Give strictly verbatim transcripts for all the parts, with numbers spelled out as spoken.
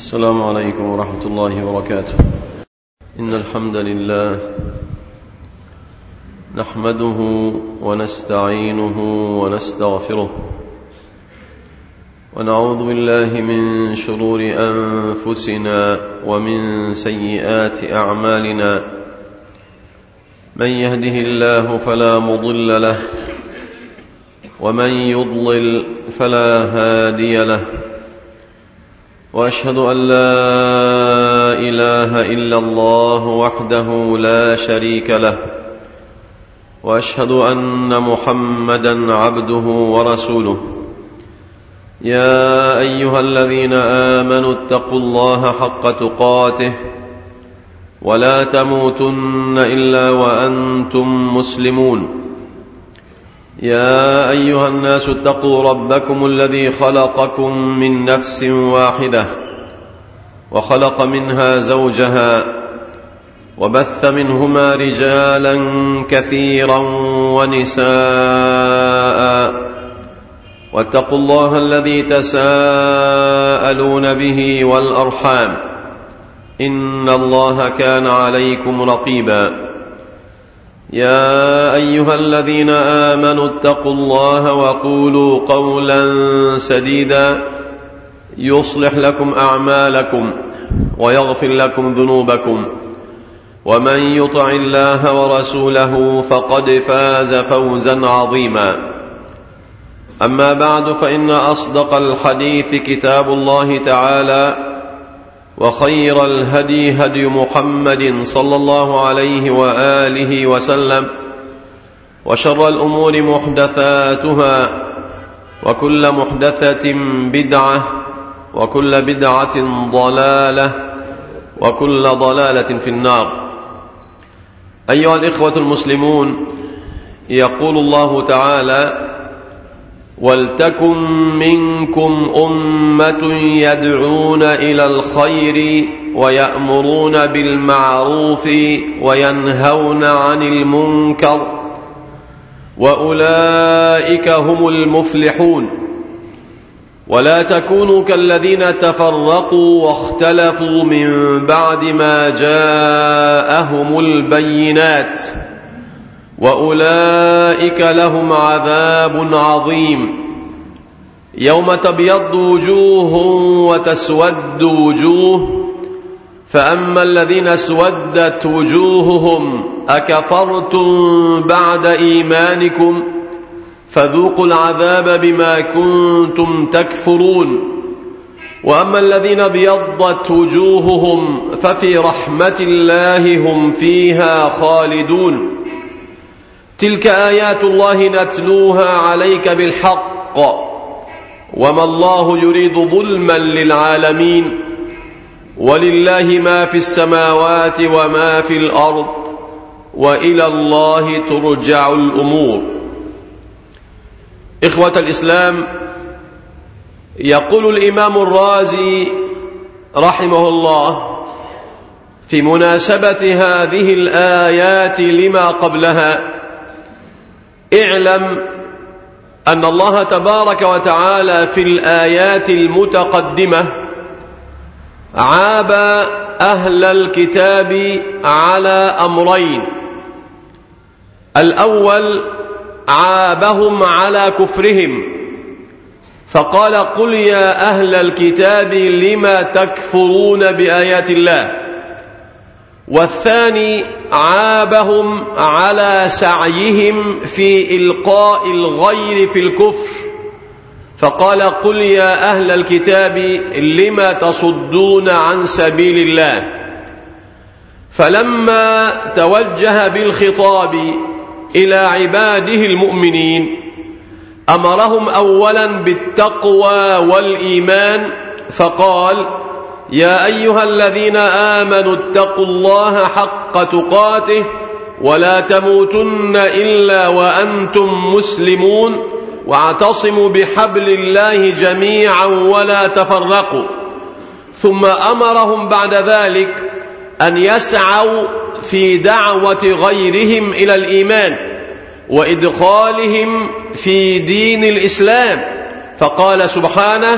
السلام عليكم ورحمة الله وبركاته. إن الحمد لله نحمده ونستعينه ونستغفره ونعوذ بالله من شرور أنفسنا ومن سيئات أعمالنا. من يهده الله فلا مضل له ومن يضلل فلا هادي له، وأشهد أن لا إله إلا الله وحده لا شريك له، وأشهد أن محمدا عبده ورسوله. يا أيها الذين آمنوا اتقوا الله حق تقاته ولا تموتن إلا وأنتم مسلمون. يا أيها الناس اتقوا ربكم الذي خلقكم من نفس واحدة وخلق منها زوجها وبث منهما رجالا كثيرا ونساء، واتقوا الله الذي تساءلون به والأرحام، إن الله كان عليكم رقيبا. يا أيها الذين آمنوا اتقوا الله وقولوا قولا سديدا يصلح لكم أعمالكم ويغفر لكم ذنوبكم، ومن يطع الله ورسوله فقد فاز فوزا عظيما. أما بعد، فإن أصدق الحديث كتاب الله تعالى، وخير الهدي هدي محمد صلى الله عليه وآله وسلم، وشر الأمور محدثاتها، وكل محدثة بدعة، وكل بدعة ضلالة، وكل ضلالة في النار. أيها الإخوة المسلمون، يقول الله تعالى: ولتكن منكم أمة يدعون إلى الخير ويأمرون بالمعروف وينهون عن المنكر وأولئك هم المفلحون. ولا تكونوا كالذين تفرقوا واختلفوا من بعد ما جاءهم البينات وأولئك لهم عذاب عظيم. يوم تبيض وجوه وتسود وجوه، فأما الذين اسودت وجوههم أكفرتم بعد إيمانكم فذوقوا العذاب بما كنتم تكفرون. وأما الذين ابيضت وجوههم ففي رحمة الله هم فيها خالدون. تلك آيات الله نتلوها عليك بالحق، وما الله يريد ظلما للعالمين، ولله ما في السماوات وما في الأرض، وإلى الله ترجع الأمور. إخوة الإسلام، يقول الإمام الرازي رحمه الله في مناسبة هذه الآيات لما قبلها: اعلم أن الله تبارك وتعالى في الآيات المتقدمة عاب أهل الكتاب على أمرين. الأول عابهم على كفرهم، فقال: قل يا أهل الكتاب لما تكفرون بآيات الله. والثاني عابهم على سعيهم في إلقاء الغير في الكفر، فقال: قل يا أهل الكتاب لما تصدون عن سبيل الله. فلما توجه بالخطاب إلى عباده المؤمنين أمرهم أولا بالتقوى والإيمان، فقال: يا أيها الذين آمنوا اتقوا الله حق تقاته ولا تموتن إلا وأنتم مسلمون، واعتصموا بحبل الله جميعا ولا تفرقوا. ثم أمرهم بعد ذلك أن يسعوا في دعوة غيرهم إلى الإيمان وإدخالهم في دين الإسلام، فقال سبحانه: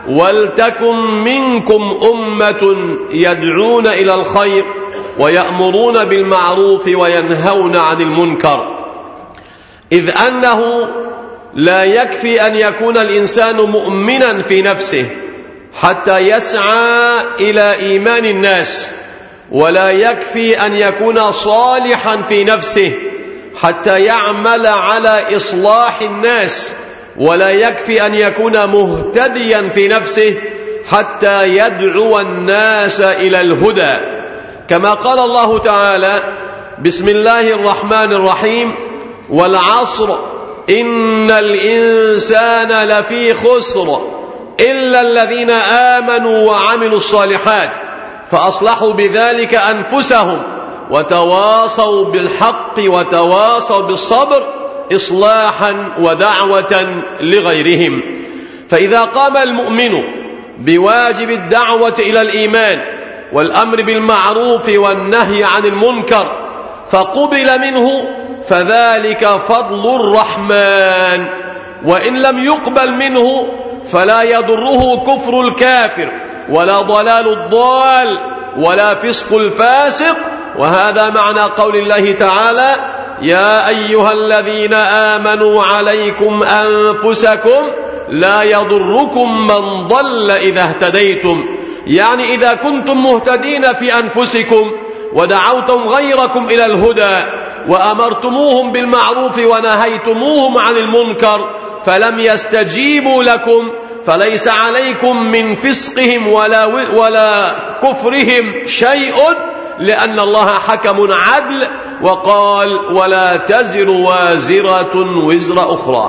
ولتكن منكم أمة يدعون إلى الخير ويأمرون بالمعروف وينهون عن المنكر، إذ أنه لا يكفي أن يكون الإنسان مؤمنا في نفسه حتى يسعى إلى إيمان الناس، ولا يكفي أن يكون صالحا في نفسه حتى يعمل على إصلاح الناس، ولا يكفي أن يكون مهتديا في نفسه حتى يدعو الناس إلى الهدى، كما قال الله تعالى: بسم الله الرحمن الرحيم: والعصر إن الإنسان لفي خسر إلا الذين آمنوا وعملوا الصالحات فأصلحوا بذلك أنفسهم وتواصوا بالحق وتواصوا بالصبر إصلاحا ودعوة لغيرهم. فإذا قام المؤمن بواجب الدعوة إلى الإيمان والأمر بالمعروف والنهي عن المنكر فقبل منه فذلك فضل الرحمن، وإن لم يقبل منه فلا يضره كفر الكافر ولا ضلال الضال ولا فسق الفاسق. وهذا معنى قول الله تعالى: يا أيها الذين آمنوا عليكم أنفسكم لا يضركم من ضل إذا اهتديتم، يعني إذا كنتم مهتدين في أنفسكم ودعوتم غيركم إلى الهدى وأمرتموهم بالمعروف ونهيتموهم عن المنكر فلم يستجيبوا لكم فليس عليكم من فسقهم ولا, ولا كفرهم شيء، لأن الله حكم عدل وقال: ولا تزر وازرة وزر أخرى.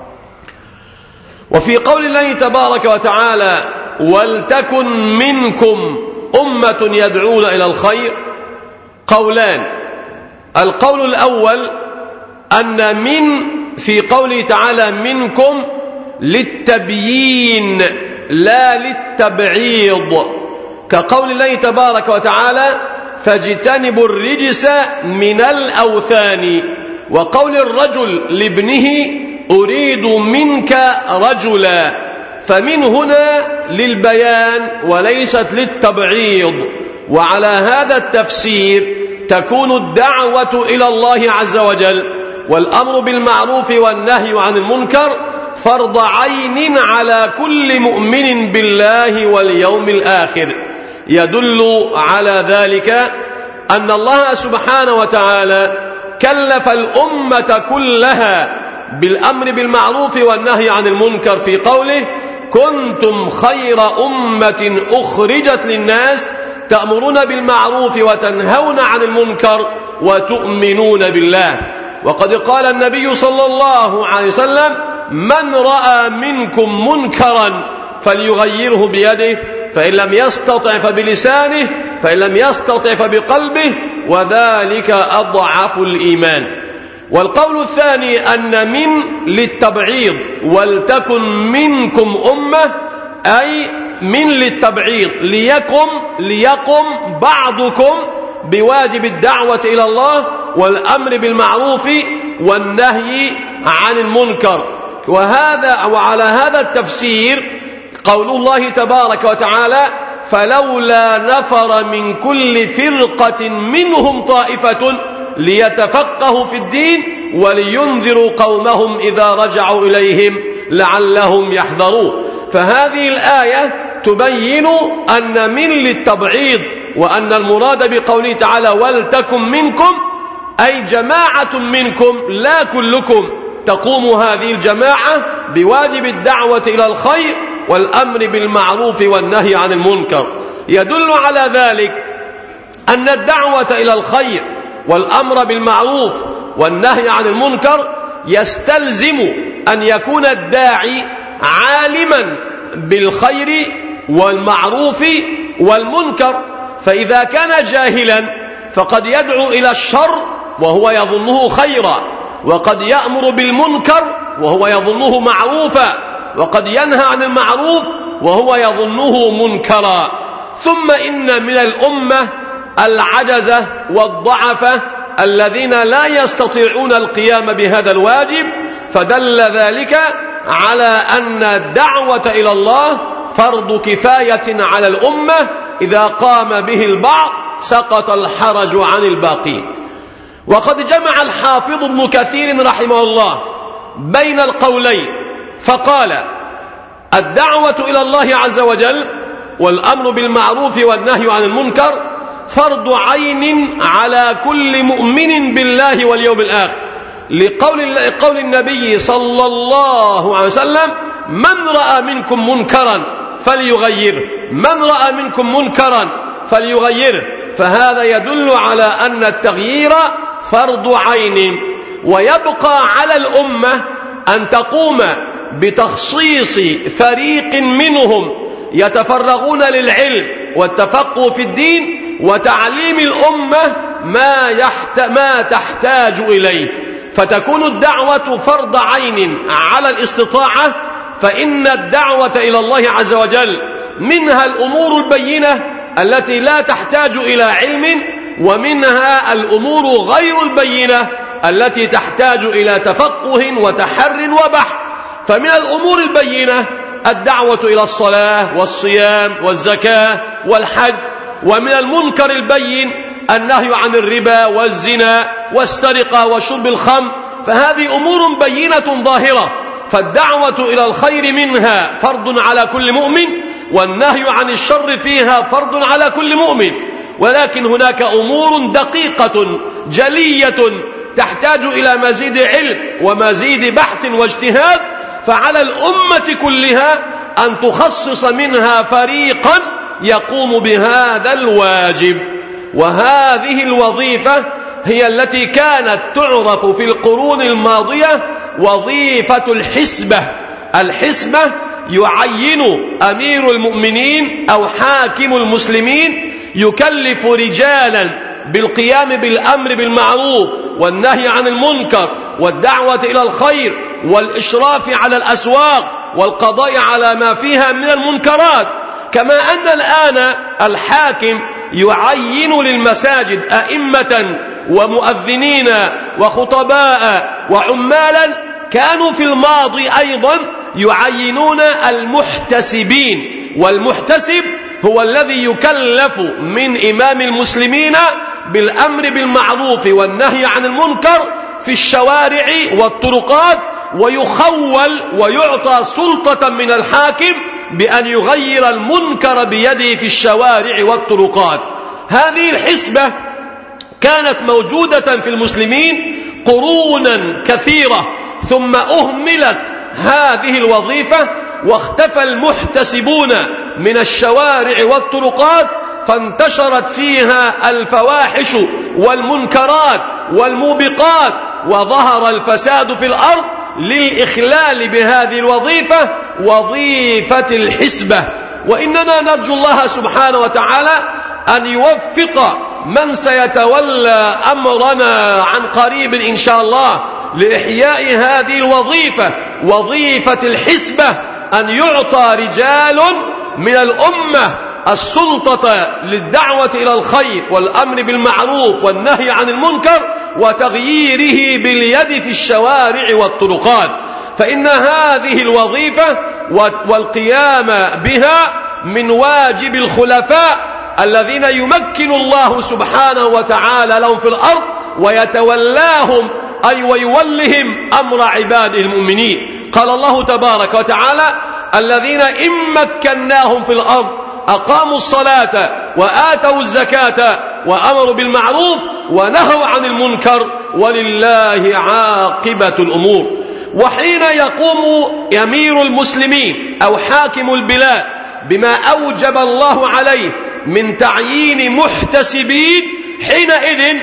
وفي قول الله تبارك وتعالى: ولتكن منكم أمة يدعون إلى الخير، قولان: القول الأول أن من في قوله تعالى منكم للتبيين لا للتبعيض، كقول الله تبارك وتعالى: فاجتنبوا الرجس من الأوثان، وقول الرجل لابنه: أريد منك رجلا، فمن هنا للبيان وليست للتبعيض. وعلى هذا التفسير تكون الدعوة إلى الله عز وجل والأمر بالمعروف والنهي عن المنكر فرض عين على كل مؤمن بالله واليوم الآخر. يدل على ذلك أن الله سبحانه وتعالى كلف الأمة كلها بالأمر بالمعروف والنهي عن المنكر في قوله: كنتم خير أمة أخرجت للناس تأمرون بالمعروف وتنهون عن المنكر وتؤمنون بالله. وقد قال النبي صلى الله عليه وسلم: من رأى منكم منكرا فليغيره بيده، فإن لم يستطع فبلسانه، فإن لم يستطع فبقلبه، وذلك أضعف الإيمان. والقول الثاني أن من للتبعيض، ولتكن منكم أمة، أي من للتبعيض، ليقم ليقم بعضكم بواجب الدعوة إلى الله والأمر بالمعروف والنهي عن المنكر. وهذا وعلى هذا التفسير قول الله تبارك وتعالى: فلولا نفر من كل فرقة منهم طائفة ليتفقهوا في الدين ولينذروا قومهم إذا رجعوا إليهم لعلهم يحذرون. فهذه الآية تبين أن من للتبعيض، وأن المراد بقوله تعالى: ولتكن منكم، أي جماعة منكم لا كلكم، تقوم هذه الجماعة بواجب الدعوة إلى الخير والأمر بالمعروف والنهي عن المنكر. يدل على ذلك أن الدعوة إلى الخير والأمر بالمعروف والنهي عن المنكر يستلزم أن يكون الداعي عالما بالخير والمعروف والمنكر، فإذا كان جاهلا فقد يدعو إلى الشر وهو يظنه خيرا، وقد يأمر بالمنكر وهو يظنه معروفا، وقد ينهى عن المعروف وهو يظنه منكرا. ثم إن من الأمة العجزة والضعفة الذين لا يستطيعون القيام بهذا الواجب، فدل ذلك على أن الدعوة إلى الله فرض كفاية على الأمة، إذا قام به البعض سقط الحرج عن الباقين. وقد جمع الحافظ ابن كثير رحمه الله بين القولين فقال: الدعوة إلى الله عز وجل والأمر بالمعروف والنهي عن المنكر فرض عين على كل مؤمن بالله واليوم الآخر، لقول قول النبي صلى الله عليه وسلم: من رأى منكم منكرا فليغيره، من رأى منكم منكرا فليغيره. فهذا يدل على أن التغيير فرض عين، ويبقى على الأمة أن تقوم بتخصيص فريق منهم يتفرغون للعلم والتفقه في الدين وتعليم الأمة ما, يحت... ما تحتاج إليه، فتكون الدعوة فرض عين على الاستطاعة. فإن الدعوة إلى الله عز وجل منها الأمور البينة التي لا تحتاج إلى علم، ومنها الأمور غير البينة التي تحتاج إلى تفقه وتحر وبحث. فمن الأمور البينة الدعوة إلى الصلاة والصيام والزكاة والحج، ومن المنكر البين النهي عن الربا والزنا والسرقة وشرب الخمر، فهذه أمور بينة ظاهرة. فالدعوة إلى الخير منها فرض على كل مؤمن، والنهي عن الشر فيها فرض على كل مؤمن. ولكن هناك أمور دقيقة جلية تحتاج إلى مزيد علم ومزيد بحث واجتهاد، فعلى الأمة كلها أن تخصص منها فريقا يقوم بهذا الواجب. وهذه الوظيفة هي التي كانت تعرف في القرون الماضية وظيفة الحسبة. الحسبة يعين أمير المؤمنين أو حاكم المسلمين، يكلف رجالا بالقيام بالأمر بالمعروف والنهي عن المنكر والدعوة إلى الخير والإشراف على الأسواق والقضاء على ما فيها من المنكرات. كما أن الآن الحاكم يعين للمساجد أئمة ومؤذنين وخطباء وعمالا، كانوا في الماضي أيضا يعينون المحتسبين. والمحتسب هو الذي يكلف من إمام المسلمين بالأمر بالمعروف والنهي عن المنكر في الشوارع والطرقات، ويخول ويعطى سلطة من الحاكم بأن يغير المنكر بيده في الشوارع والطرقات. هذه الحسبة كانت موجودة في المسلمين قرونا كثيرة، ثم أهملت هذه الوظيفة واختفى المحتسبون من الشوارع والطرقات، فانتشرت فيها الفواحش والمنكرات والموبقات، وظهر الفساد في الأرض للإخلال بهذه الوظيفة، وظيفة الحسبة. وإننا نرجو الله سبحانه وتعالى أن يوفق من سيتولى أمرنا عن قريب إن شاء الله لإحياء هذه الوظيفة، وظيفة الحسبة، أن يعطى رجال من الأمة السلطة للدعوة إلى الخير والأمر بالمعروف والنهي عن المنكر وتغييره باليد في الشوارع والطرقات. فإن هذه الوظيفة والقيام بها من واجب الخلفاء الذين يمكن الله سبحانه وتعالى لهم في الأرض ويتولاهم أي ويولهم أمر عباده المؤمنين. قال الله تبارك وتعالى: الذين إن مكناهم في الأرض أقاموا الصلاة وآتوا الزكاة وأمروا بالمعروف ونهوا عن المنكر ولله عاقبة الأمور. وحين يقوم أمير المسلمين أو حاكم البلاد بما أوجب الله عليه من تعيين محتسبين، حينئذ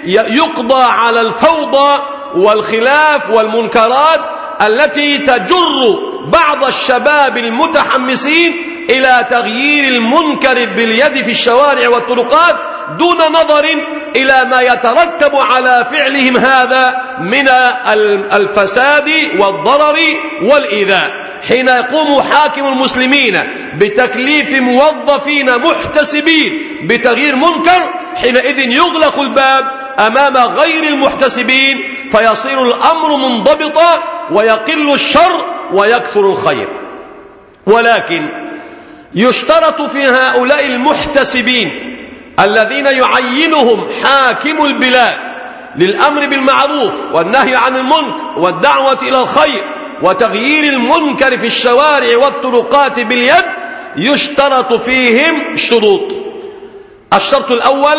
يقضى على الفوضى والخلاف والمنكرات التي تجر بعض الشباب المتحمسين إلى تغيير المنكر باليد في الشوارع والطرقات دون نظر إلى ما يترتب على فعلهم هذا من الفساد والضرر والإيذاء. حين يقوم حاكم المسلمين بتكليف موظفين محتسبين بتغيير منكر، حينئذ يغلق الباب أمام غير المحتسبين، فيصير الأمر منضبطا ويقل الشر ويكثر الخير. ولكن يشترط في هؤلاء المحتسبين الذين يعينهم حاكم البلاد للأمر بالمعروف والنهي عن المنكر والدعوة إلى الخير وتغيير المنكر في الشوارع والطرقات باليد، يشترط فيهم شروط. الشرط الأول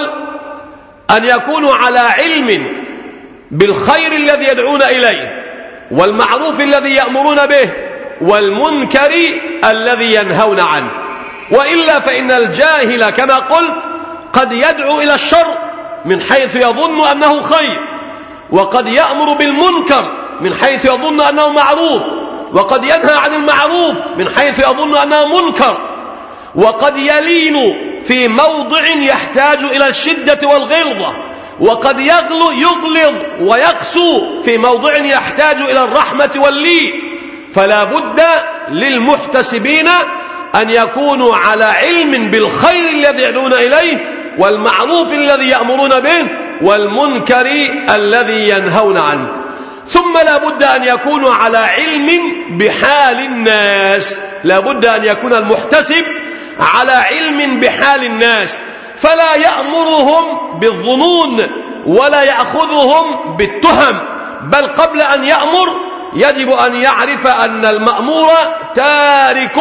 أن يكونوا على علم بالخير الذي يدعون إليه والمعروف الذي يأمرون به والمنكر الذي ينهون عنه، وإلا فإن الجاهل كما قلت قد يدعو إلى الشر من حيث يظن أنه خير، وقد يأمر بالمنكر من حيث يظن أنه معروف، وقد ينهى عن المعروف من حيث يظن أنه منكر، وقد يلين في موضع يحتاج إلى الشدة والغلظة، وقد يغلظ ويقسو في موضع يحتاج إلى الرحمة واللين. فلا بد للمحتسبين أن يكونوا على علم بالخير الذي يدعون إليه والمعروف الذي يأمرون به والمنكر الذي ينهون عنه. ثم لا بد أن يكونوا على علم بحال الناس، لا بد أن يكون المحتسب على علم بحال الناس، فلا يأمرهم بالظنون ولا يأخذهم بالتهم، بل قبل أن يأمر يجب أن يعرف أن المأمور تارك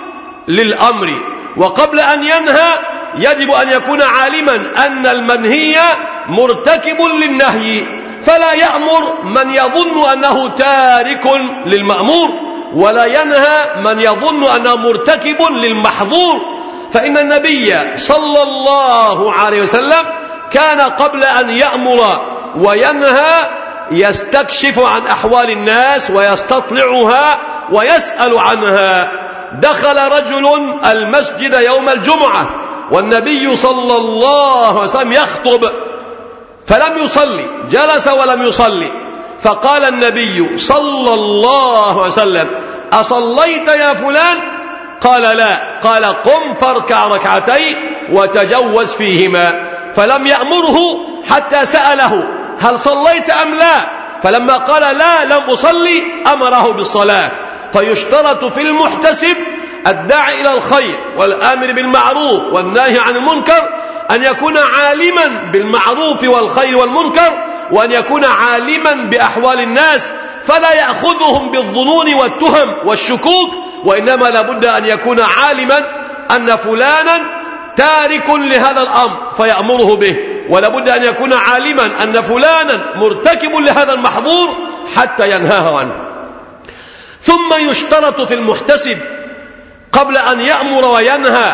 للأمر، وقبل أن ينهى يجب أن يكون عالما أن المنهي مرتكب للنهي، فلا يأمر من يظن أنه تارك للمأمور ولا ينهى من يظن أنه مرتكب للمحظور. فإن النبي صلى الله عليه وسلم كان قبل أن يأمر وينهى يستكشف عن أحوال الناس ويستطلعها ويسأل عنها. دخل رجل المسجد يوم الجمعة والنبي صلى الله عليه وسلم يخطب فلم يصلي، جلس ولم يصلي، فقال النبي صلى الله عليه وسلم: أصليت يا فلان؟ قال: لا. قال: قم فاركع ركعتين وتجوز فيهما. فلم يأمره حتى سأله: هل صليت أم لا؟ فلما قال: لا لم أصلي أمره بالصلاة. فيشترط في المحتسب الداعي إلى الخير والآمر بالمعروف والنهي عن المنكر أن يكون عالما بالمعروف والخير والمنكر، وأن يكون عالما بأحوال الناس فلا يأخذهم بالظنون والتهم والشكوك، وإنما لابد أن يكون عالما أن فلانا تارك لهذا الأمر فيأمره به، ولابد أن يكون عالما أن فلانا مرتكب لهذا المحظور حتى ينهاه عنه. ثم يشترط في المحتسب قبل أن يأمر وينهى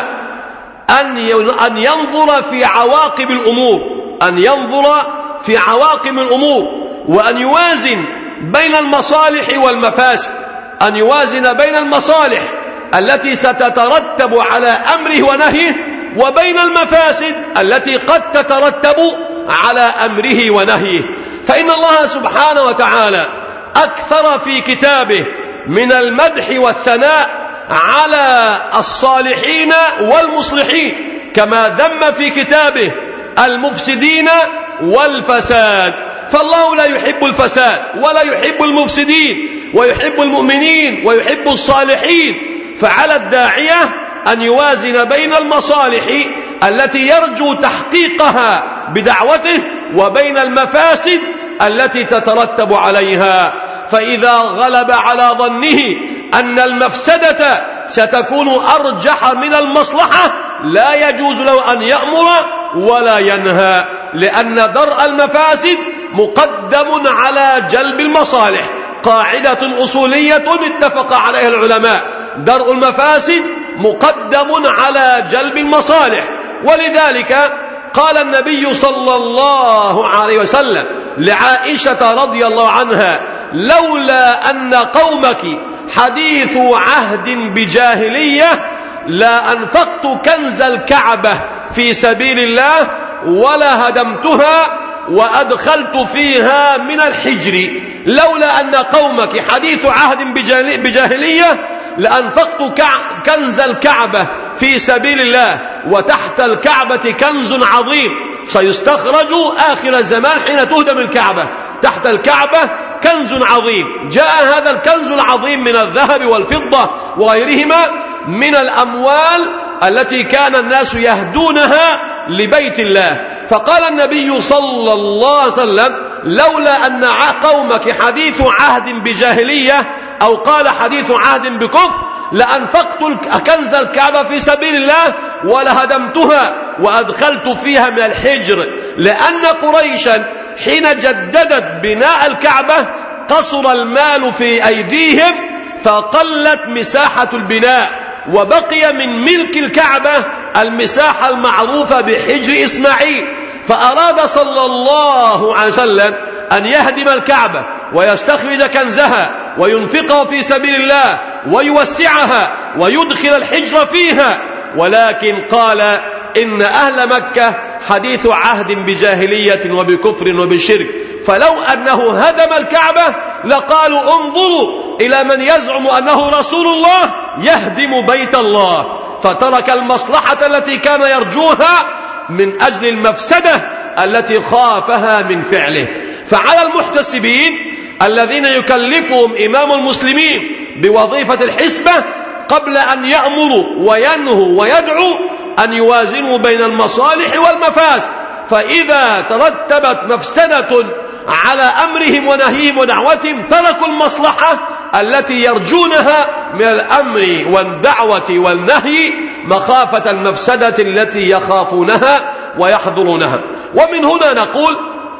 أن ينظر في عواقب الأمور، أن ينظر في عواقب الأمور وأن يوازن بين المصالح والمفاسد، أن يوازن بين المصالح التي ستترتب على أمره ونهيه وبين المفاسد التي قد تترتب على أمره ونهيه. فإن الله سبحانه وتعالى أكثر في كتابه من المدح والثناء على الصالحين والمصلحين، كما ذم في كتابه المفسدين والفساد. فالله لا يحب الفساد ولا يحب المفسدين، ويحب المؤمنين ويحب الصالحين. فعلى الداعية أن يوازن بين المصالح التي يرجو تحقيقها بدعوته وبين المفاسد التي تترتب عليها. فإذا غلب على ظنه أن المفسدة ستكون أرجح من المصلحة لا يجوز له أن يأمر ولا ينهى، لأن درء المفاسد مقدم على جلب المصالح. قاعدة أصولية اتفق عليها العلماء: درء المفاسد مقدم على جلب المصالح. ولذلك قال النبي صلى الله عليه وسلم لعائشة رضي الله عنها: لولا أن قومك حديث عهد بجاهلية لا أنفقت كنز الكعبة في سبيل الله ولا هدمتها وأدخلت فيها من الحجر. لولا أن قومك حديث عهد بجاهلية لأنفقت كنز الكعبة في سبيل الله، وتحت الكعبة كنز عظيم سيستخرج آخر الزمان حين تهدم الكعبة. تحت الكعبة كنز عظيم، جاء هذا الكنز العظيم من الذهب والفضة وغيرهما من الأموال التي كان الناس يهدونها لبيت الله. فقال النبي صلى الله عليه وسلم: لولا أن قومك حديث عهد بجاهلية، أو قال حديث عهد بكفر، لأنفقت كنز الكعبة في سبيل الله ولهدمتها وأدخلت فيها من الحجر. لأن قريشا حين جددت بناء الكعبة قصر المال في أيديهم، فقلت مساحة البناء، وبقي من ملك الكعبة المساحة المعروفة بحجر إسماعيل. فأراد صلى الله عليه وسلم أن يهدم الكعبة ويستخرج كنزها وينفقه في سبيل الله ويوسعها ويدخل الحجر فيها، ولكن قال: إن أهل مكة حديث عهد بجاهلية وبكفر وبشرك، فلو أنه هدم الكعبة لقالوا: انظروا إلى من يزعم أنه رسول الله يهدم بيت الله. فترك المصلحة التي كان يرجوها من أجل المفسدة التي خافها من فعله. فعلى المحتسبين الذين يكلفهم إمام المسلمين بوظيفة الحسبة قبل أن يأمروا وينهوا ويدعوا أن يوازنوا بين المصالح والمفاسد. فإذا ترتبت مفسدة على أمرهم ونهيهم ودعوتهم تركوا المصلحة التي يرجونها من الأمر والدعوة والنهي مخافة المفسدة التي يخافونها ويحضرونها. ومن هنا نقول: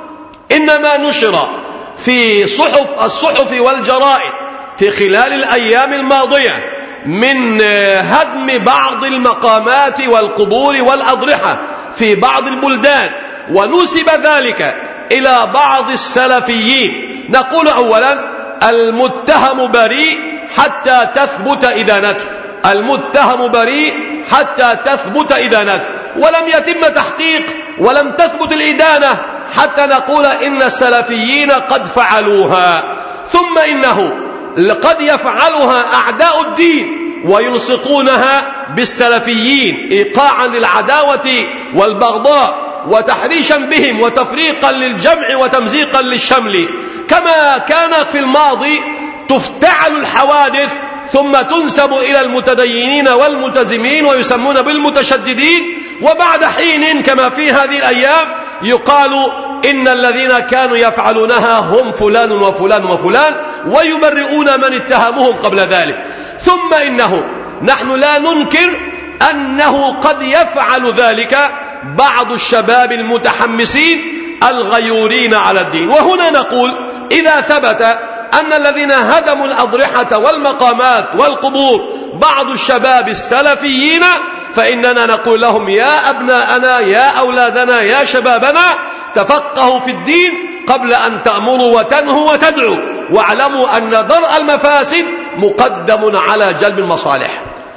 إنما نشر في صحف الصحف والجرائد في خلال الأيام الماضية من هدم بعض المقامات والقبور والأضرحة في بعض البلدان، ونسب ذلك إلى بعض السلفيين، نقول: أولا المتهم بريء حتى تثبت إدانته، المتهم بريء حتى تثبت إدانته، ولم يتم تحقيق ولم تثبت الإدانة حتى نقول إن السلفيين قد فعلوها. ثم إنه قد يفعلها أعداء الدين ويلصقونها بالسلفيين إيقاعا للعداوة والبغضاء وتحريشا بهم وتفريقا للجمع وتمزيقا للشمل، كما كان في الماضي تفتعل الحوادث ثم تنسب إلى المتدينين والملتزمين ويسمون بالمتشددين، وبعد حين كما في هذه الأيام يقال إن الذين كانوا يفعلونها هم فلان وفلان وفلان، ويبرئون من اتهمهم قبل ذلك. ثم إنه نحن لا ننكر أنه قد يفعل ذلك بعض الشباب المتحمسين الغيورين على الدين. وهنا نقول: إذا ثبت أن الذين هدموا الأضرحة والمقامات والقبور بعض الشباب السلفيين، فإننا نقول لهم: يا أبناءنا، يا أولادنا، يا شبابنا، تفقهوا في الدين قبل أن تأمروا وتنهوا وتدعوا، واعلموا أن درء المفاسد مقدم على جلب المصالح.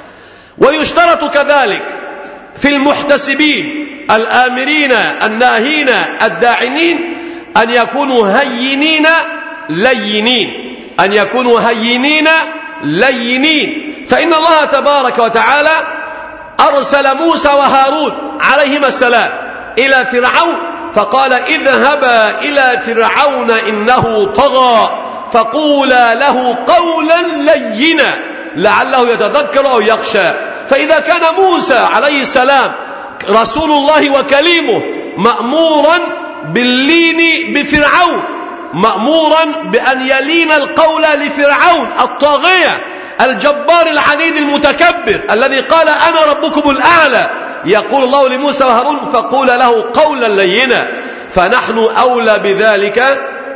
ويشترط كذلك في المحتسبين الآمرين الناهين الداعنين أن يكونوا هينين لينين، أن يكونوا هينين لينين. فإن الله تبارك وتعالى أرسل موسى وهارون عليهما السلام إلى فرعون، فقال: اذهبا إلى فرعون إنه طغى فقولا له قولا لينا لعله يتذكر أو يخشى. فإذا كان موسى عليه السلام رسول الله وكليمه مأمورا باللين بفرعون، مأمورا بأن يلين القول لفرعون الطاغية الجبار العنيد المتكبر الذي قال: أنا ربكم الأعلى، يقول الله لموسى وهارون: فقول له قولا لينا. فنحن أولى بذلك،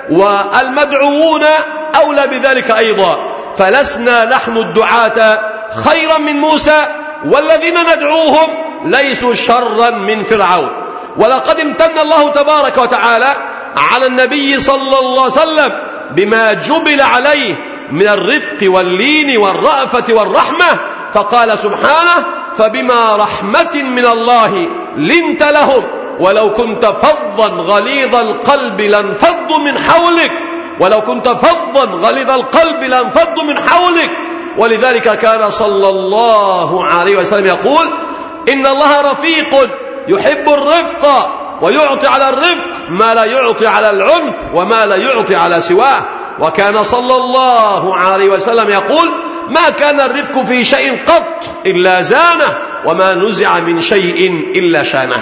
والمدعوون أولى بذلك أيضا، فلسنا نحن الدعاة خيرا من موسى، والذين ندعوهم ليسوا شرا من فرعون. ولقد امتن الله تبارك وتعالى على النبي صلى الله عليه وسلم بما جبل عليه من الرفق واللين والرأفة والرحمة، فقال سبحانه: فبما رحمة من الله لنت لهم ولو كنت فظا غليظ القلب لانفضوا من حولك، ولو كنت فظا غليظ القلب لانفضوا من حولك. ولذلك كان صلى الله عليه وسلم يقول: إن الله رفيق يحب الرفق ويعطي على الرفق ما لا يعطي على العنف وما لا يعطي على سواه. وكان صلى الله عليه وسلم يقول: ما كان الرفق في شيء قط إلا زانه، وما نزع من شيء إلا شانه.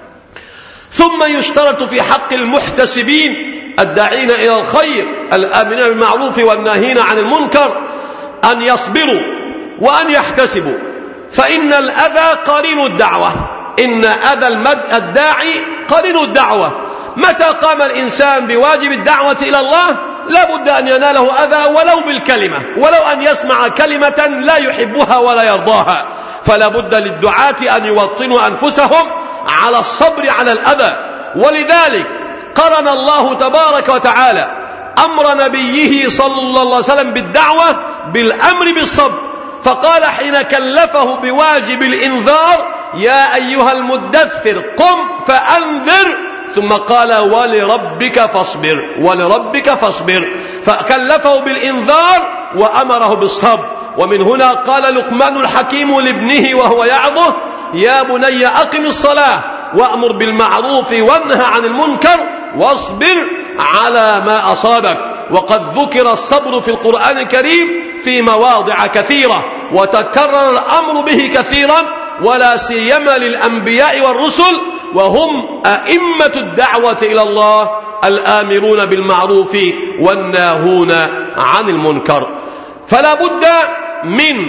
ثم يشترط في حق المحتسبين الداعين إلى الخير الآمرين بالمعروف والناهين عن المنكر أن يصبروا وأن يحتسبوا، فإن الأذى قرين الدعوة. إن أذى الداعي قرين الدعوة. متى قام الإنسان بواجب الدعوة إلى الله لا بد أن يناله أذى ولو بالكلمة، ولو أن يسمع كلمة لا يحبها ولا يرضاها. فلا بد للدعاة أن يوطنوا أنفسهم على الصبر على الأذى. ولذلك قرن الله تبارك وتعالى أمر نبيه صلى الله عليه وسلم بالدعوة بالأمر بالصبر، فقال حين كلفه بواجب الإنذار: يا أيها المدثر قم فأنذر، ثم قال: ولربك فاصبر ولربك فاصبر، فكلفه بالإنذار وأمره بالصبر. ومن هنا قال لقمان الحكيم لابنه وهو يعظه: يا بني أقم الصلاة وأمر بالمعروف وانهى عن المنكر واصبر على ما أصابك. وقد ذكر الصبر في القرآن الكريم في مواضع كثيرة، وتكرر الأمر به كثيرا، ولا سيما للأنبياء والرسل، وهم أئمة الدعوة إلى الله الآمرون بالمعروف والناهون عن المنكر. فلا بد من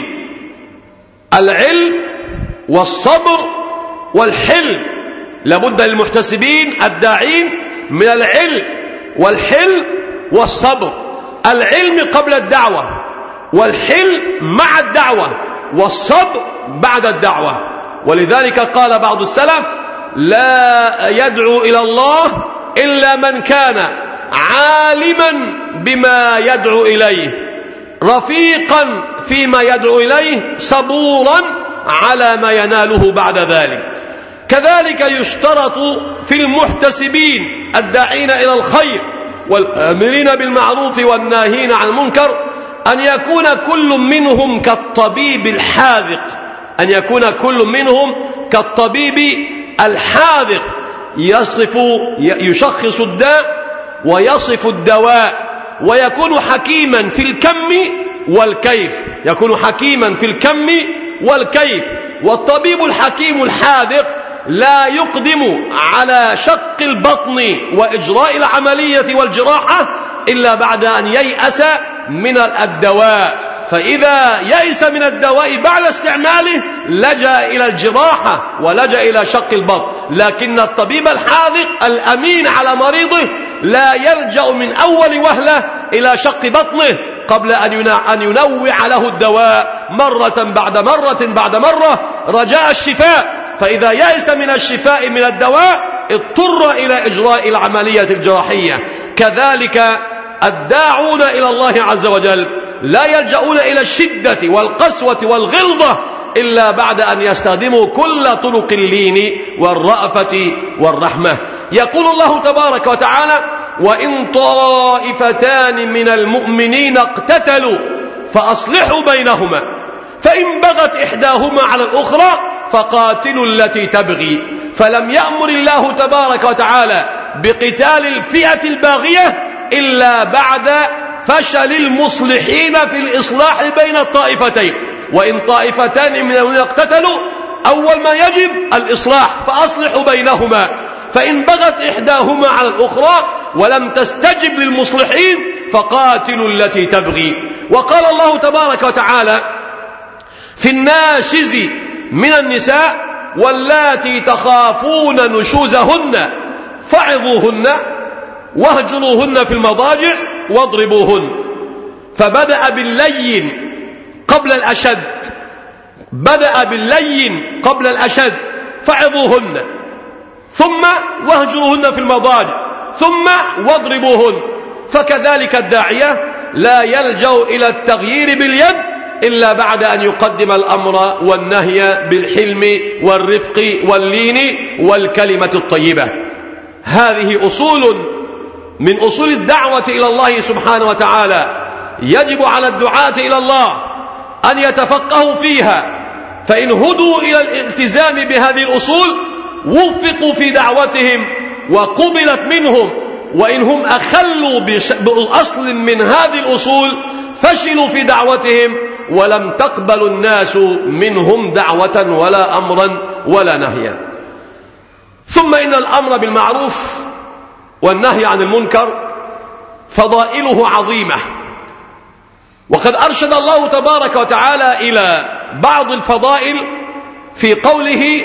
العلم والصبر والحلم. لابد للمحتسبين الداعين من العلم والحلم والصبر. العلم قبل الدعوة، والحلم مع الدعوة، والصبر بعد الدعوة. ولذلك قال بعض السلف: لا يدعو إلى الله إلا من كان عالما بما يدعو إليه، رفيقا فيما يدعو إليه، صبورا على ما يناله بعد ذلك. كذلك يشترط في المحتسبين الداعين إلى الخير والآمرين بالمعروف والناهين عن المنكر أن يكون كل منهم كالطبيب الحاذق، أن يكون كل منهم كالطبيب الحاذق، يصف يشخص الداء ويصف الدواء، ويكون حكيما في الكم والكيف، يكون حكيما في الكم والكيف. والطبيب الحكيم الحاذق لا يقدم على شق البطن وإجراء العملية والجراحة إلا بعد أن ييأس من الدواء، فإذا يأس من الدواء بعد استعماله لجأ إلى الجراحة ولجأ إلى شق البطن. لكن الطبيب الحاذق الأمين على مريضه لا يلجأ من أول وهلة إلى شق بطنه قبل أن ينوع له الدواء مرة بعد مرة بعد مرة رجاء الشفاء. فإذا يأس من الشفاء من الدواء اضطر إلى إجراء العملية الجراحية. كذلك الداعون إلى الله عز وجل لا يلجؤون إلى الشدة والقسوة والغلظة إلا بعد أن يستخدموا كل طرق اللين والرأفة والرحمة. يقول الله تبارك وتعالى: وإن طائفتان من المؤمنين اقتتلوا فأصلحوا بينهما، فإن بغت إحداهما على الأخرى فقاتلوا التي تبغي. فلم يأمر الله تبارك وتعالى بقتال الفئة الباغية إلا بعد فشل المصلحين في الإصلاح بين الطائفتين. وإن طائفتان من المؤمنين اقتتلوا أول ما يجب الإصلاح، فأصلحوا بينهما. فإن بغت إحداهما على الأخرى ولم تستجب للمصلحين فقاتلوا التي تبغي. وقال الله تبارك وتعالى في الناشز من النساء: واللاتي تخافون نشوزهن فعظوهن واهجروهن في المضاجع واضربوهن. فبدأ باللين قبل الأشد، بدأ باللين قبل الأشد، فعظوهن، ثم واهجروهن في المضاجع، ثم واضربوهن. فكذلك الداعية لا يلجأ إلى التغيير باليد إلا بعد أن يقدم الأمر والنهي بالحلم والرفق واللين والكلمة الطيبة. هذه أصول من أصول الدعوة إلى الله سبحانه وتعالى، يجب على الدعاة إلى الله أن يتفقهوا فيها، فإن هدوا إلى الالتزام بهذه الأصول وفقوا في دعوتهم وقبلت منهم، وإن هم أخلوا بأصل من هذه الأصول فشلوا في دعوتهم ولم تقبل الناس منهم دعوة ولا أمرا ولا نهيا. ثم إن الأمر بالمعروف والنهي عن المنكر فضائله عظيمة، وقد أرشد الله تبارك وتعالى إلى بعض الفضائل في قوله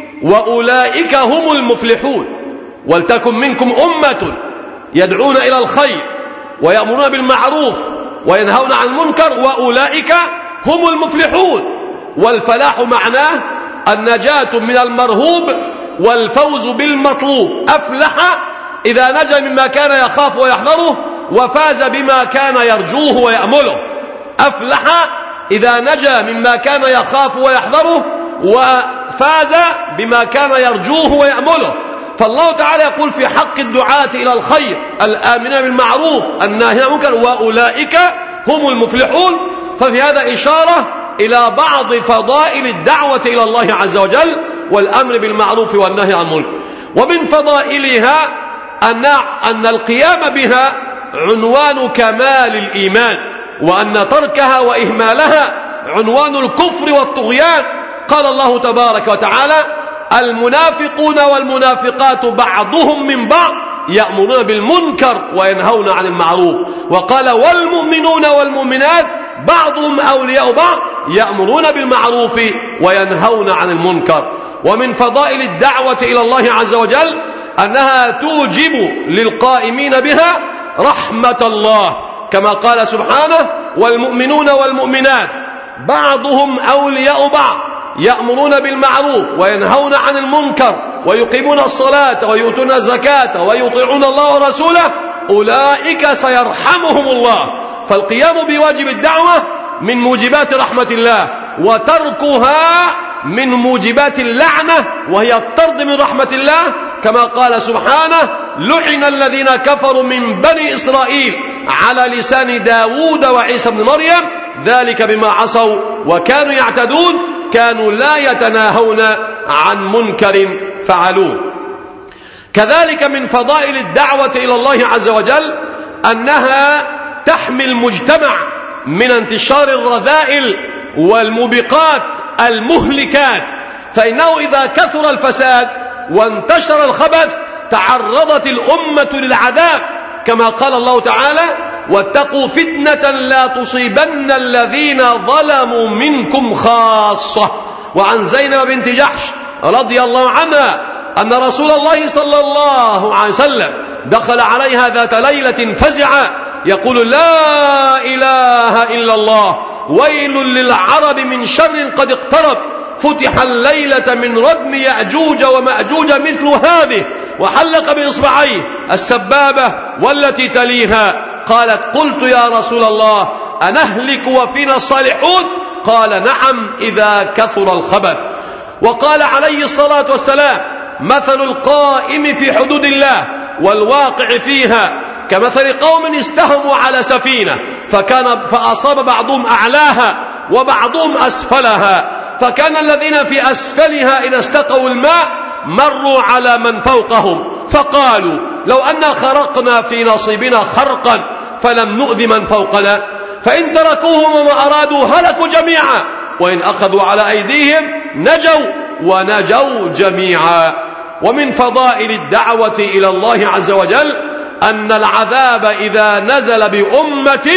وأولئك هم المفلحون، ولتكن منكم أمة يدعون إلى الخير ويأمرون بالمعروف وينهون عن المنكر وأولئك هم المفلحون. والفلاح معناه النجاة من المرهوب والفوز بالمطلوب. أفلح إذا نجا مما كان يخاف ويحذره وفاز بما كان يرجوه ويأمله. أفلح إذا نجا مما كان يخاف ويحذره وفاز بما كان يرجوه ويأمله. فالله تعالى يقول في حق الدعاة إلى الخير الآمنين بالمعروف الناهين عن المنكر وأولئك هم المفلحون. ففي هذا إشارة إلى بعض فضائل الدعوة إلى الله عز وجل والأمر بالمعروف والنهي عن المنكر. ومن فضائلها أن أن القيام بها عنوان كمال الإيمان، وأن تركها وإهمالها عنوان الكفر والطغيان. قال الله تبارك وتعالى المنافقون والمنافقات بعضهم من بعض يأمرون بالمنكر وينهون عن المعروف. وقال والمؤمنون والمؤمنات بعضهم أولياء بعض يأمرون بالمعروف وينهون عن المنكر. ومن فضائل الدعوة إلى الله عز وجل أنها توجب للقائمين بها رحمة الله، كما قال سبحانه والمؤمنون والمؤمنات بعضهم أولياء بعض يأمرون بالمعروف وينهون عن المنكر ويقيمون الصلاة ويؤتون الزكاة ويطيعون الله ورسوله أولئك سيرحمهم الله. فالقيام بواجب الدعوة من موجبات رحمة الله، وتركها من موجبات اللعنة وهي الطرد من رحمة الله، كما قال سبحانه لعن الذين كفروا من بني إسرائيل على لسان داود وعيسى بن مريم ذلك بما عصوا وكانوا يعتدون كانوا لا يتناهون عن منكر فعلوه. كذلك من فضائل الدعوة إلى الله عز وجل أنها تحمي المجتمع من انتشار الرذائل والموبقات المهلكات، فإنه إذا كثر الفساد وانتشر الخبث تعرضت الأمة للعذاب، كما قال الله تعالى واتقوا فتنة لا تصيبن الذين ظلموا منكم خاصة. وعن زينب بنت جحش رضي الله عنها أن رسول الله صلى الله عليه وسلم دخل عليها ذات ليلة فزعا يقول لا إله إلا الله ويل للعرب من شر قد اقترب فتح الليلة من ردم يأجوج ومأجوج مثل هذه وحلق بإصبعيه السبابة والتي تليها. قالت قلت يا رسول الله أنهلك وفينا الصالحون؟ قال نعم إذا كثر الخبث. وقال عليه الصلاة والسلام مثل القائم في حدود الله والواقع فيها كمثل قوم استهموا على سفينة فكان فأصاب بعضهم أعلاها وبعضهم أسفلها فكان الذين في أسفلها إذا استقوا الماء مروا على من فوقهم فقالوا لو أن خرقنا في نصيبنا خرقا فلم نؤذ من فوقنا فإن تركوهم وما أرادوا هلكوا جميعا وإن أخذوا على أيديهم نجوا ونجوا جميعا. ومن فضائل الدعوة إلى الله عز وجل أن العذاب إذا نزل بأمة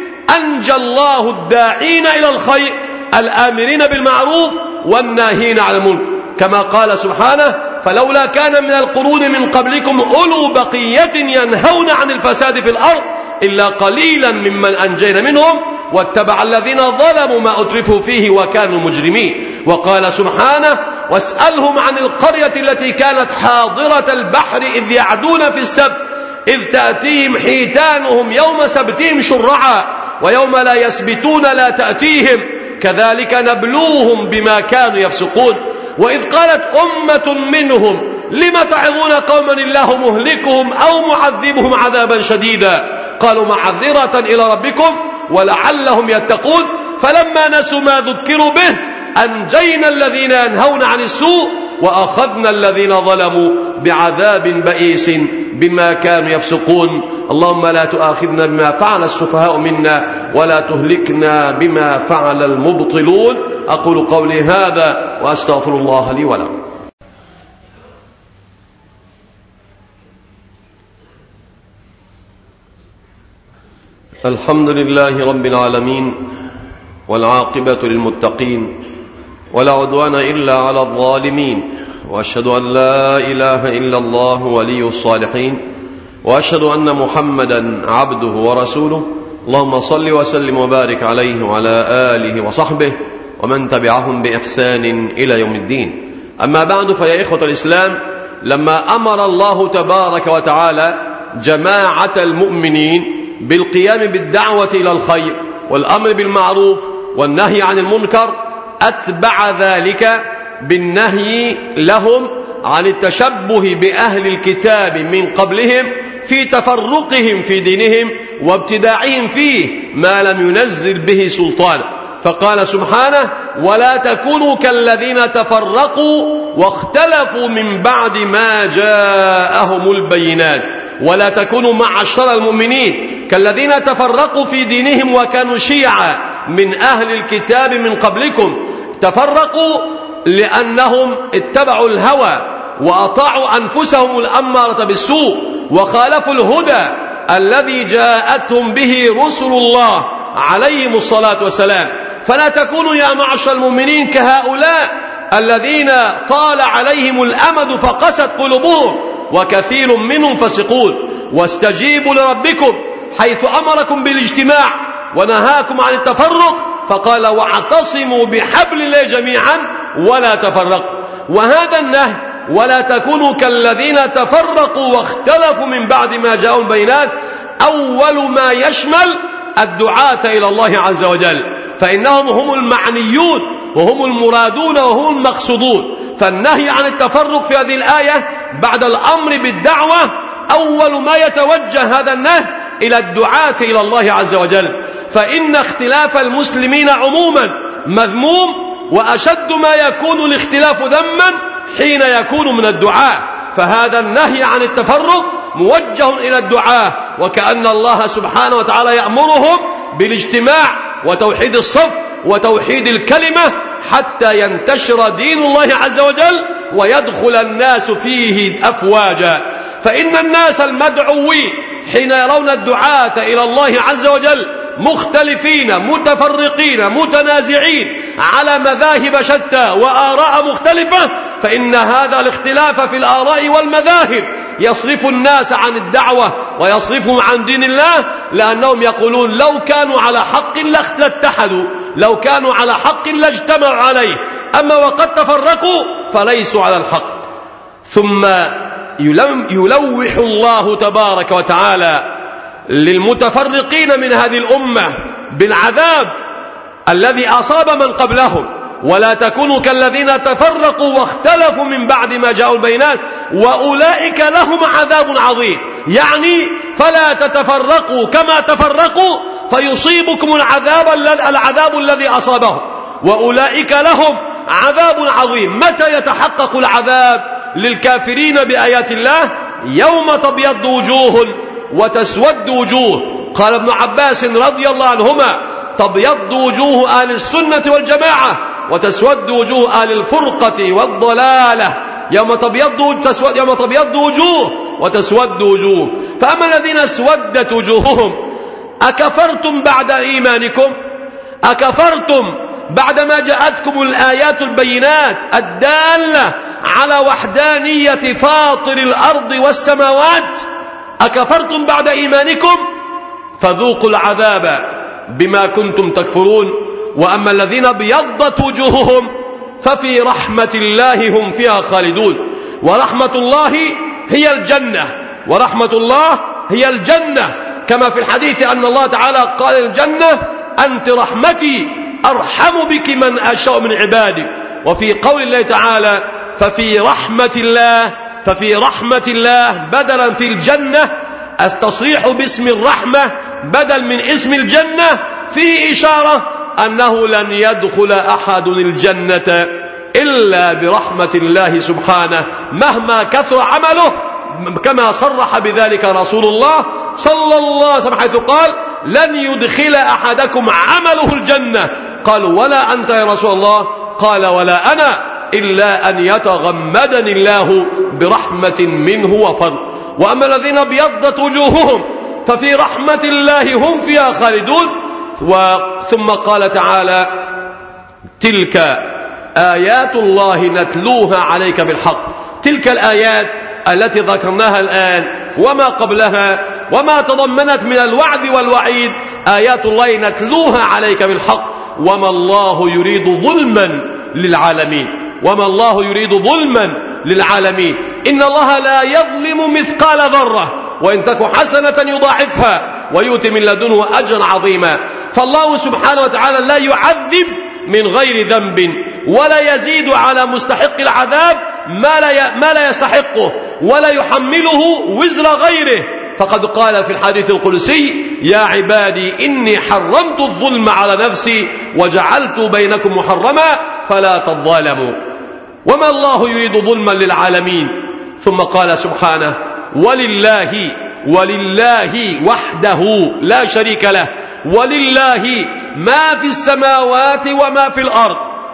أنجى الله الداعين إلى الخير الآمرين بالمعروف والناهين عن المنكر، كما قال سبحانه فلولا كان من القرون من قبلكم أولو بقية ينهون عن الفساد في الأرض إلا قليلا ممن أنجينا منهم واتبع الذين ظلموا ما أترفوا فيه وكانوا مجرمين. وقال سبحانه واسألهم عن القرية التي كانت حاضرة البحر إذ يعدون في السبت إذ تأتيهم حيتانهم يوم سبتهم شرعا ويوم لا يسبتون لا تأتيهم كذلك نبلوهم بما كانوا يفسقون. وإذ قالت أمة منهم لم تعظون قوما الله مهلكهم أو معذبهم عذابا شديدا قالوا معذرة إلى ربكم ولعلهم يتقون فلما نسوا ما ذكروا به أنجينا الذين ينهون عن السوء وأخذنا الذين ظلموا بعذاب بئيس بما كانوا يفسقون. اللهم لا تؤاخذنا بما فعل السفهاء منا ولا تهلكنا بما فعل المبطلون. أقول قولي هذا وأستغفر الله لي ولكم. الحمد لله رب العالمين والعاقبة للمتقين ولا عدوان إلا على الظالمين، وأشهد أن لا إله إلا الله ولي الصالحين، وأشهد أن محمدا عبده ورسوله. اللهم صل وسلم وبارك عليه وعلى آله وصحبه ومن تبعهم بإحسان إلى يوم الدين. أما بعد، فيا إخوة الإسلام، لما أمر الله تبارك وتعالى جماعة المؤمنين بالقيام بالدعوة إلى الخير والأمر بالمعروف والنهي عن المنكر، أتبع ذلك بالنهي لهم عن التشبه بأهل الكتاب من قبلهم في تفرقهم في دينهم وابتداعهم فيه ما لم ينزل به سلطان. فقال سبحانه: ولا تكونوا كالذين تفرقوا واختلفوا من بعد ما جاءهم البينات. ولا تكونوا معشر المؤمنين كالذين تفرقوا في دينهم وكانوا شيعا من أهل الكتاب من قبلكم. تفرقوا لأنهم اتبعوا الهوى وأطاعوا أنفسهم الأمارة بالسوء وخالفوا الهدى الذي جاءتهم به رسل الله عليهم الصلاة والسلام. فلا تكونوا يا معشر المؤمنين كهؤلاء الذين طال عليهم الأمد فقست قلوبهم وكثير منهم فاسقون. واستجيبوا لربكم حيث أمركم بالاجتماع ونهاكم عن التفرق، فقال: واعتصموا بحبل الله جميعا ولا تفرقوا. وهذا النهي ولا تكونوا كالذين تفرقوا واختلفوا من بعد ما جاءوا البينات أول ما يشمل الدعاة إلى الله عز وجل، فإنهم هم المعنيون وهم المرادون وهم المقصودون. فالنهي عن التفرق في هذه الآية بعد الأمر بالدعوة أول ما يتوجه هذا النهي إلى الدعاة إلى الله عز وجل، فإن اختلاف المسلمين عموما مذموم، وأشد ما يكون الاختلاف ذما حين يكون من الدعاة. فهذا النهي عن التفرق موجه إلى الدعاة، وكأن الله سبحانه وتعالى يأمرهم بالاجتماع وتوحيد الصف وتوحيد الكلمة حتى ينتشر دين الله عز وجل ويدخل الناس فيه أفواجا. فإن الناس المدعوين حين يرون الدعاة إلى الله عز وجل مختلفين متفرقين متنازعين على مذاهب شتى وآراء مختلفة، فإن هذا الاختلاف في الآراء والمذاهب يصرف الناس عن الدعوة ويصرفهم عن دين الله، لأنهم يقولون لو كانوا على حق لاتحدوا، لو كانوا على حق لاجتمعوا عليه، أما وقد تفرقوا فليسوا على الحق. ثم يلوح الله تبارك وتعالى للمتفرقين من هذه الأمة بالعذاب الذي أصاب من قبلهم: ولا تكونوا كالذين تفرقوا واختلفوا من بعد ما جاءوا البينات وأولئك لهم عذاب عظيم. يعني فلا تتفرقوا كما تفرقوا فيصيبكم العذاب العذاب الذي أصابهم، وأولئك لهم عذاب عظيم. متى يتحقق العذاب للكافرين بآيات الله؟ يوم تبيض وجوه وتسود وجوه. قال ابن عباس رضي الله عنهما: تبيض وجوه أهل السنة والجماعة وتسود وجوه أهل الفرقة والضلالة. يوم تبيض تسود يوم تبيض وجوه وتسود وجوه. فأما الذين اسودت وجوههم أكفرتم بعد إيمانكم؟ أكفرتم بعدما جاءتكم الآيات البينات الدالة على وحدانية فاطر الأرض والسماوات؟ أكفرتم بعد إيمانكم؟ فذوقوا العذاب بما كنتم تكفرون. وأما الذين ابيضت وجوههم ففي رحمة الله هم فيها خالدون. ورحمة الله هي الجنة، ورحمة الله هي الجنة، كما في الحديث أن الله تعالى قال الجنة: أنت رحمتي أرحم بك من أشاء من عبادي. وفي قول الله تعالى: ففي رحمة الله ففي رحمة الله بدلا في الجنة، التصريح باسم الرحمة بدل من اسم الجنة فيه إشارة أنه لن يدخل أحد الجنة إلا برحمة الله سبحانه مهما كثر عمله، كما صرح بذلك رسول الله صلى الله عليه وسلم حيث قال: لن يدخل أحدكم عمله الجنة. قالوا: ولا أنت يا رسول الله؟ قال: ولا أنا، إلا أن يتغمدني الله برحمة منه وفضل. وأما الذين ابيضت وجوههم ففي رحمة الله هم فيها خالدون. ثم قال تعالى: تلك آيات الله نتلوها عليك بالحق. تلك الآيات التي ذكرناها الآن وما قبلها وما تضمنت من الوعد والوعيد آيات الله نتلوها عليك بالحق. وما الله يريد ظلما للعالمين، وما الله يريد ظلما للعالمين. إن الله لا يظلم مثقال ذرة، وإن تك حسنة يضاعفها ويؤتي من لدنه أجرا عظيما. فالله سبحانه وتعالى لا يعذب من غير ذنب، ولا يزيد على مستحق العذاب ما لا ما لا يستحقه، ولا يحمله وزر غيره. فقد قال في الحديث القدسي: يا عبادي إني حرمت الظلم على نفسي وجعلت بينكم محرما فلا تظالموا. وما الله يريد ظلما للعالمين. ثم قال سبحانه: ولله ولله وحده لا شريك له، ولله ما في السماوات وما في الأرض،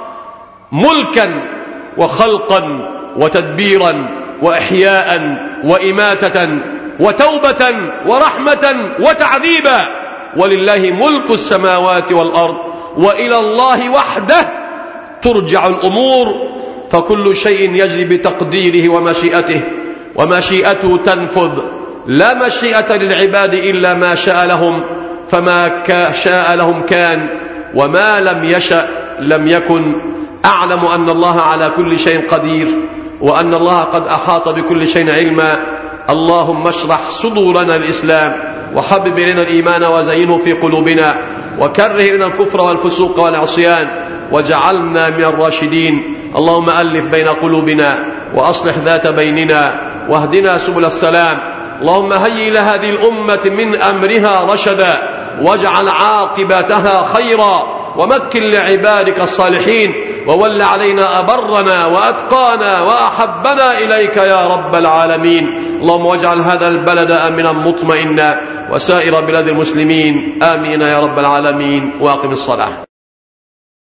ملكا وخلقا وتدبيرا وإحياء وإماتة وتوبة ورحمة وتعذيبا. ولله ملك السماوات والأرض وإلى الله وحده ترجع الأمور، فكل شيء يجري بتقديره ومشيئته، ومشيئته تنفذ. لا مشيئة للعباد إلا ما شاء لهم، فما شاء لهم كان، وما لم يشأ لم يكن. أعلم أن الله على كل شيء قدير، وأن الله قد أحاط بكل شيء علما. اللهم اشرح صدورنا الإسلام، وحبب إلينا الإيمان وزينه في قلوبنا، وكره إلينا الكفر والفسوق والعصيان، وجعلنا من الراشدين. اللهم ألف بين قلوبنا، وأصلح ذات بيننا، واهدنا سبل السلام. اللهم هيئ لهذه الأمة من أمرها رشدا، واجعل عاقبتها خيرا، ومكن لعبادك الصالحين، وول علينا أبرنا وأتقانا وأحبنا إليك يا رب العالمين. اللهم واجعل هذا البلد آمنا مطمئنا، وسائر بلاد المسلمين، آمين يا رب العالمين. وأقم الصلاة.